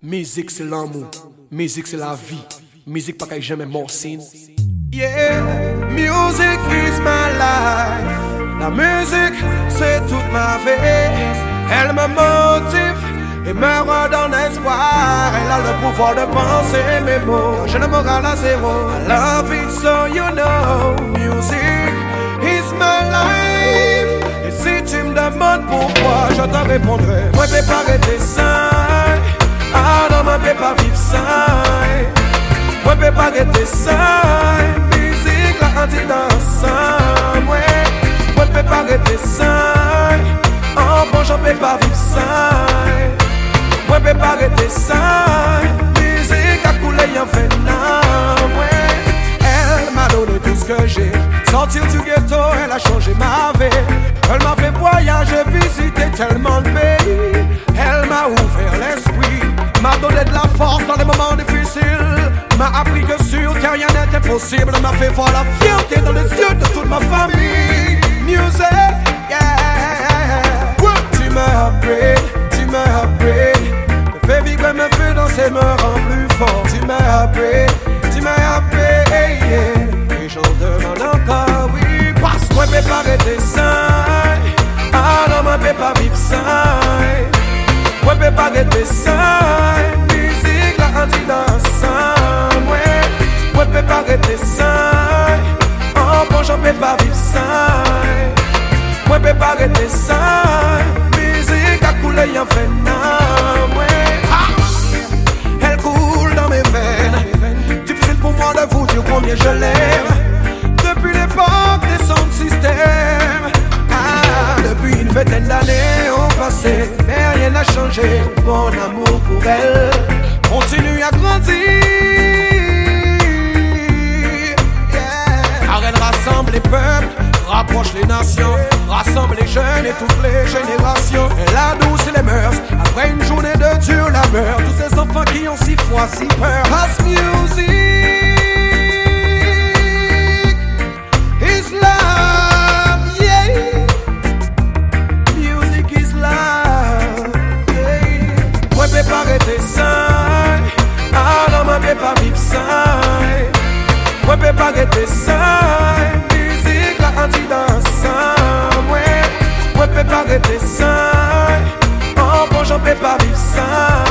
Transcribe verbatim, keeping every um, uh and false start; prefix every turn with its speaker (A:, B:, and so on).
A: Musique c'est l'amour, musique c'est la vie, musique pas qu'elle jamais morcine.
B: Yeah, music is my life. La musique c'est toute ma vie. Elle me motive et me redonne espoir. Elle a le pouvoir de penser mes mots. Je ne moral à zéro. I love it so you know. Music is my life. Et si tu me demandes pourquoi, je te répondrai. Moi je vais pas arrêter ça. Ah non, moi je vais pas vivre ça. Moi je vais pas arrêter ça. Musique la anti dans ça. Moi je vais pas arrêter ça. Oh bon, je vais pas vivre ça. Moi je vais pas arrêter ça. Musique a coulé en fait non. Elle m'a donné tout ce que j'ai. Sortir du ghetto, elle a changé ma vie. Elle m'a fait voyager, visiter tellement de pays. Elle m'a ouvert l'esprit, m'a donné de la force dans les moments difficiles. M'a appris que sur terre rien n'était possible. M'a fait voir la fierté dans les yeux de toute ma famille. Music, yeah. Tu me upgrade, tu me upgrade. Me fais vibrer, me fais danser, me rend plus fort. Tu me upgrade, tu me upgrade, yeah. Et j'en demande encore, oui. Parce que moi je vais pas arrêter ça. Ah non, moi je vais pas vivre ça. Moi je vais pas arrêter ça. Musique la anti dans ça. Moi je vais pas arrêter ça. Oh bon, j'en vais pas vivre ça. Moi je vais pas arrêter ça. Musique a coulé en fait non. Elle coule dans mes veines. Difficile pour moi de vous dire combien je l'aime. Depuis l'époque des sons de système. Ah, depuis une vingtaine d'années ont passé, mais rien n'a changé. Mon amour pour elle continue à grandir. Yeah. Car elle rassemble les peuples, rapproche les nations, rassemble les jeunes et toutes les générations. Elle adoucit les mœurs après une journée de dure labeur. Tous ces enfants qui ont si froid, si peur. House music is love, yeah. Music is love, yeah. Moi je vais pas arrêter ça. Ah non, moi je vais pas vivre ça. Moi je vais pas arrêter ça. Musique la anti dans ça. Moi, moi je vais pas arrêter ça. Oh bon, j'en vais pas vivre ça.